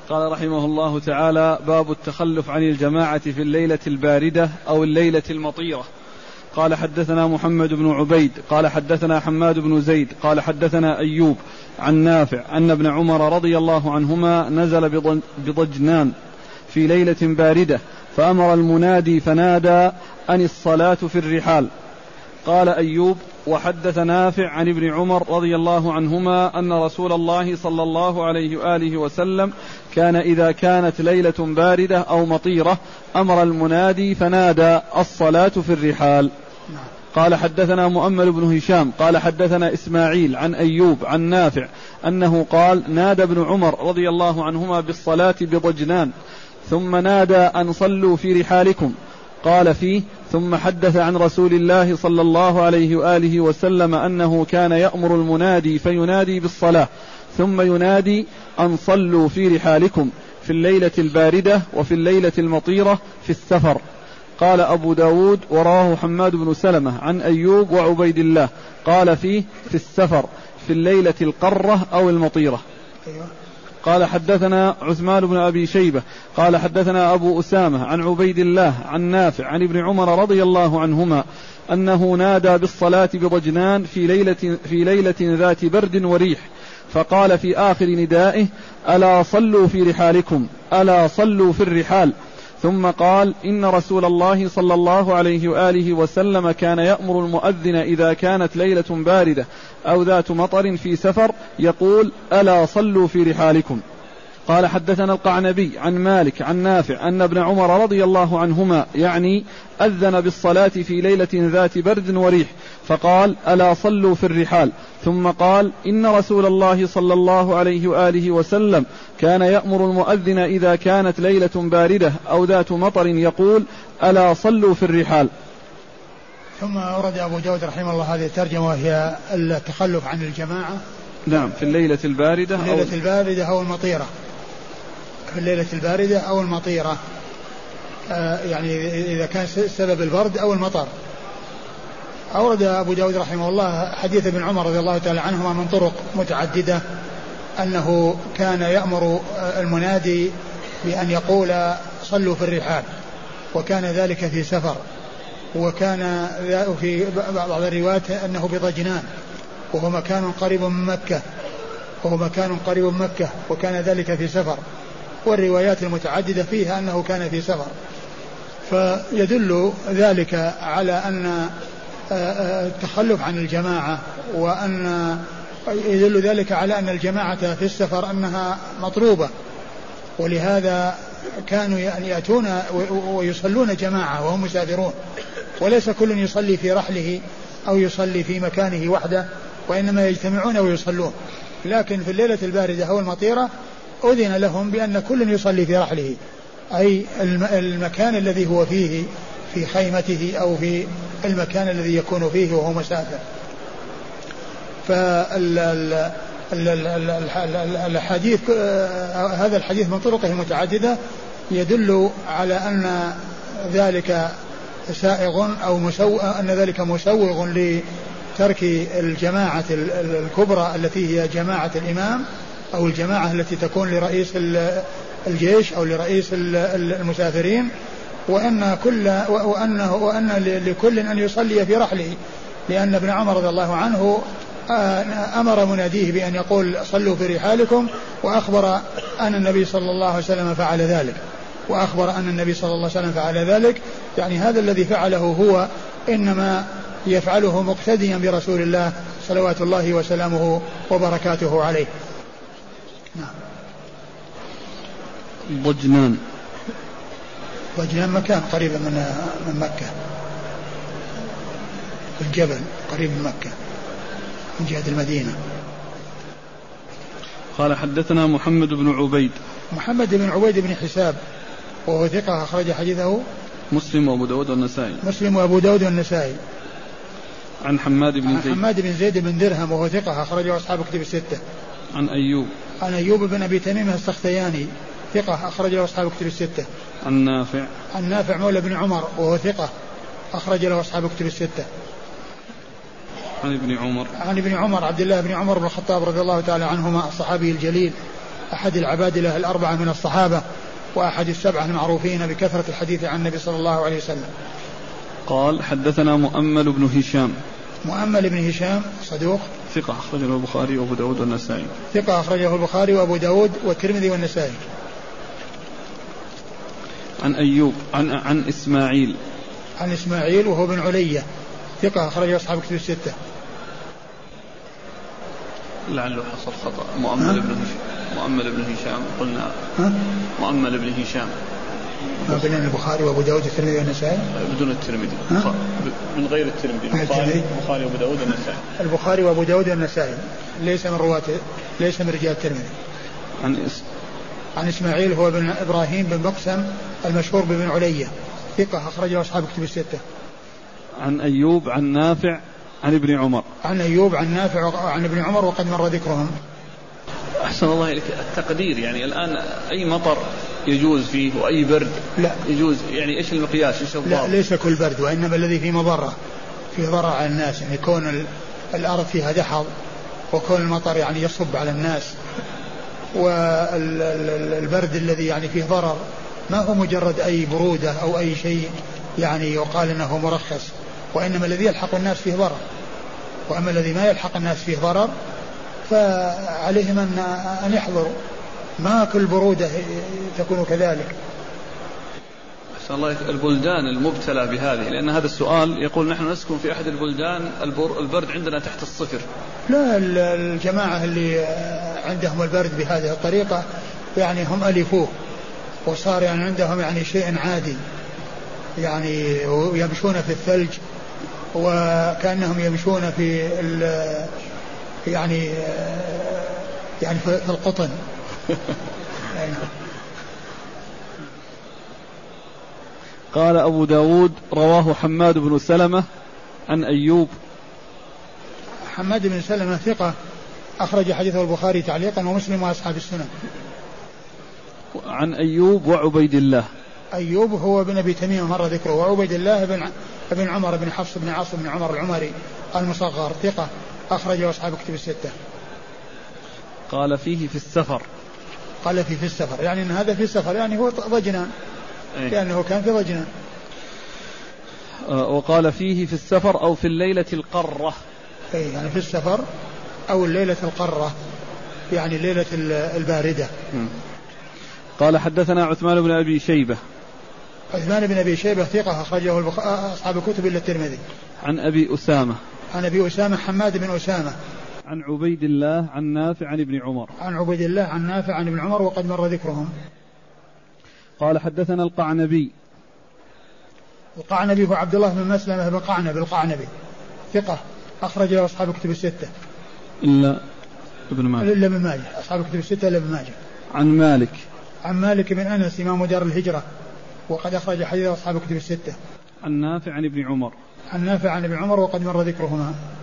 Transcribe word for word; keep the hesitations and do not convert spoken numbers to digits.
قال رحمه الله تعالى: باب التخلف عن الجماعة في الليلة الباردة أو الليلة المطيرة. قال حدثنا محمد بن عبيد قال حدثنا حماد بن زيد قال حدثنا أيوب عن نافع أن ابن عمر رضي الله عنهما نزل بضجنان في ليلة باردة فأمر المنادي فنادى: أن الصلاة في الرحال. قال أيوب: وحدث نافع عن ابن عمر رضي الله عنهما أن رسول الله صلى الله عليه وآله وسلم كان إذا كانت ليلة باردة أو مطيرة أمر المنادي فنادى: الصلاة في الرحال. قال حدثنا مؤمل بن هشام قال حدثنا إسماعيل عن أيوب عن نافع أنه قال: نادى ابن عمر رضي الله عنهما بالصلاة بضجنان ثم نادى: أن صلوا في رحالكم. قال فيه: ثم حدث عن رسول الله صلى الله عليه وآله وسلم أنه كان يأمر المنادي فينادي بالصلاة ثم ينادي: أن صلوا في رحالكم في الليلة الباردة وفي الليلة المطيرة في السفر. قال أبو داود: وراه حماد بن سلمة عن أيوب وعبيد الله قال فيه: في السفر في الليلة القرة أو المطيرة. قال حدثنا عثمان بن أبي شيبة قال حدثنا أبو أسامة عن عبيد الله عن نافع عن ابن عمر رضي الله عنهما أنه نادى بالصلاة بضجنان في ليلة, في ليلة ذات برد وريح، فقال في آخر ندائه: ألا صلوا في رحالكم، ألا صلوا في الرحال. ثم قال: إن رسول الله صلى الله عليه وآله وسلم كان يأمر المؤذن إذا كانت ليلة باردة أو ذات مطر في سفر يقول: ألا صلوا في رحالكم. قال حدثنا القعنبي عن مالك عن نافع أن ابن عمر رضي الله عنهما يعني أذن بالصلاة في ليلة ذات برد وريح فقال: ألا صلوا في الرحال. ثم قال: إن رسول الله صلى الله عليه وآله وسلم كان يأمر المؤذن إذا كانت ليلة باردة أو ذات مطر يقول: ألا صلوا في الرحال. ثم أورد أبو داود رحمه الله هذه الترجمة وهي التخلف عن الجماعة نعم في الليلة الباردة في الليلة أو الباردة أو المطيرة في الليلة الباردة أو المطيرة آه يعني إذا كان سبب البرد أو المطر. أورد أبو داود رحمه الله حديث ابن عمر رضي الله تعالى عنهما من طرق متعددة أنه كان يأمر المنادي بأن يقول: صلوا في الرحال، وكان ذلك في سفر، وكان في بعض الروايات أنه بضجنان وهو مكان قريب من مكة وهو مكان قريب من مكة وكان ذلك في سفر، والروايات المتعددة فيها أنه كان في سفر. فيدل ذلك على أن التخلف عن الجماعة وأن يدل ذلك على أن الجماعة في السفر أنها مطلوبة، ولهذا كانوا يأتون ويصلون جماعة وهم مسافرون، وليس كل يصلي في رحله أو يصلي في مكانه وحده، وإنما يجتمعون ويصلون. لكن في الليلة الباردة أو المطيرة أذن لهم بأن كل يصلي في رحله، أي المكان الذي هو فيه في خيمته أو في المكان الذي يكون فيه وهو مسافر. فالحديث هذا الحديث من طرقه المتعددة يدل على أن ذلك سائغ أو مسوغ أن ذلك مسوغ لترك الجماعة الكبرى التي هي جماعة الإمام أو الجماعة التي تكون لرئيس الجيش أو لرئيس المسافرين، وأن كل وأنه وأن لكل أن يصلي في رحله، لأن ابن عمر رضي الله عنه أمر مناديه بأن يقول: صلوا في رحالكم، وأخبر أن النبي صلى الله عليه وسلم فعل ذلك وأخبر أن النبي صلى الله عليه وسلم فعل ذلك يعني هذا الذي فعله هو إنما يفعله مقتديا برسول الله صلوات الله وسلامه وبركاته عليه. نعم. ضجنان ضجنان مكان قريب من من مكة، الجبل قريب من مكة من جهة المدينة. قال حدثنا محمد بن عبيد محمد بن عبيد بن حساب وهو ثقة أخرج حديثه مسلم وأبو داود والنسائي مسلم وأبو داود والنسائي. عن حماد بن عن زيد حماد بن زيد بن درهم وهو ثقة أخرجه أصحاب كتب الستة. عن أيوب عن أيوب بن أبي تميم السختياني ثقة أخرجه أصحاب كتب الستة. عن نافع عن نافع مولى بن عمر وهو ثقة أخرج له أصحاب كتب الستة. عن ابن عمر عن ابن عمر عبد الله بن عمر بن الخطاب رضي الله تعالى عنهما الصحابي الجليل أحد العبادلة الأربعة من الصحابة وأحد السبعة المعروفين بكثرة الحديث عن النبي صلى الله عليه وسلم. قال حدثنا مؤمل بن هشام. مؤمل بن هشام صدوق ثقة أخرجه البخاري وأبو داود والنسائي. ثقة أخرجه البخاري وأبو داود والترمذي والنسائي. عن أيوب عن عن إسماعيل. عن إسماعيل وهو بن علية ثقة أخرجه أصحاب كتب الستة. لعله حصل خطأ. مؤمل بن هشام. مؤمل بن هشام قلنا. ها؟ مؤمل بن هشام. ما بين البخاري وأبو داود والترمذي والنسائي. بدون الترمذي. ها؟ من غير الترمذي. البخاري وأبو داود والنسائي. البخاري وأبو داود والنسائي ليس من رواة ليس من رجال الترمذي. عن إس... عن إسماعيل هو بن إبراهيم بن مقسم المشهور بن علية ثقة أخرجه أصحاب كتب الستة. عن أيوب عن نافع عن ابن عمر. عن أيوب عن نافع عن ابن عمر وقد مر ذكرهم. أحسن الله إليك. التقدير يعني الآن أي مطر يجوز فيه وأي برد لا يجوز، يعني إيش المقياس؟ إيش لا ليس كل برد، وإنما الذي فيه مضرة فيه ضرر على الناس، يعني كون الأرض فيها دحض وكون المطر يعني يصب على الناس، والبرد الذي يعني فيه ضرر ما هو مجرد أي برودة أو أي شيء يعني يقال أنه مرخص، وإنما الذي يلحق الناس فيه ضرر. وأما الذي ما يلحق الناس فيه ضرر فعليهم أن يحضروا، ما كل برودة تكون كذلك. أحسن الله. البلدان المبتلى بهذه، لأن هذا السؤال يقول نحن نسكن في أحد البلدان البرد عندنا تحت الصفر. لا الجماعة اللي عندهم البرد بهذه الطريقة يعني هم ألفوه وصار يعني عندهم يعني شيء عادي، يعني يمشون في الثلج وكأنهم يمشون في يعني يعني في القطن. قال أبو داود رواه حماد بن سلمة عن أيوب. حماد بن سلمة ثقة أخرج حديثه البخاري تعليقا ومسلم وأصحاب السنن. عن أيوب وعبيد الله. أيوب هو بن أبي تميم مر ذكره، وعبيد الله بن ابن عمر بن حفص بن عاصم بن عمر العمري المصغر ثقة أخرجه أصحاب كتب الستة. قال فيه في السفر. قال فيه في السفر يعني أن هذا في السفر يعني هو ضجنان، أيه؟ لأنه كان في ضجنان. آه وقال فيه في السفر أو في الليلة القرة. أي يعني في السفر أو الليلة القرة يعني الليلة الباردة. م. قال حدثنا عثمان بن أبي شيبة. عثمان بن أبي شيبة ثقة أخرجه البخ... أصحاب الكتب إلا الترمذي. عن أبي أسامة. عن أبي أسامة حماد بن أسامة. عن عبيد الله عن نافع عن ابن عمر. عن عبيد الله عن نافع عن ابن عمر وقد مر ذكرهم. قال حدثنا القعنبي. القعنبي هو عبد الله بن مسلمة بن قعنب القعنبي ثقة أخرج له أصحاب الكتب الستة إلا ابن ماجه. إلا ابن ماجه أصحاب الكتب الستة إلا ابن ماجه. عن مالك. عن مالك بن أنس إمام دار الهجرة وقد أخرج حديث أصحاب الكتب الستة. عن نافع عن ابن عمر. عن نافع عن ابن عمر وقد مر ذكرهما.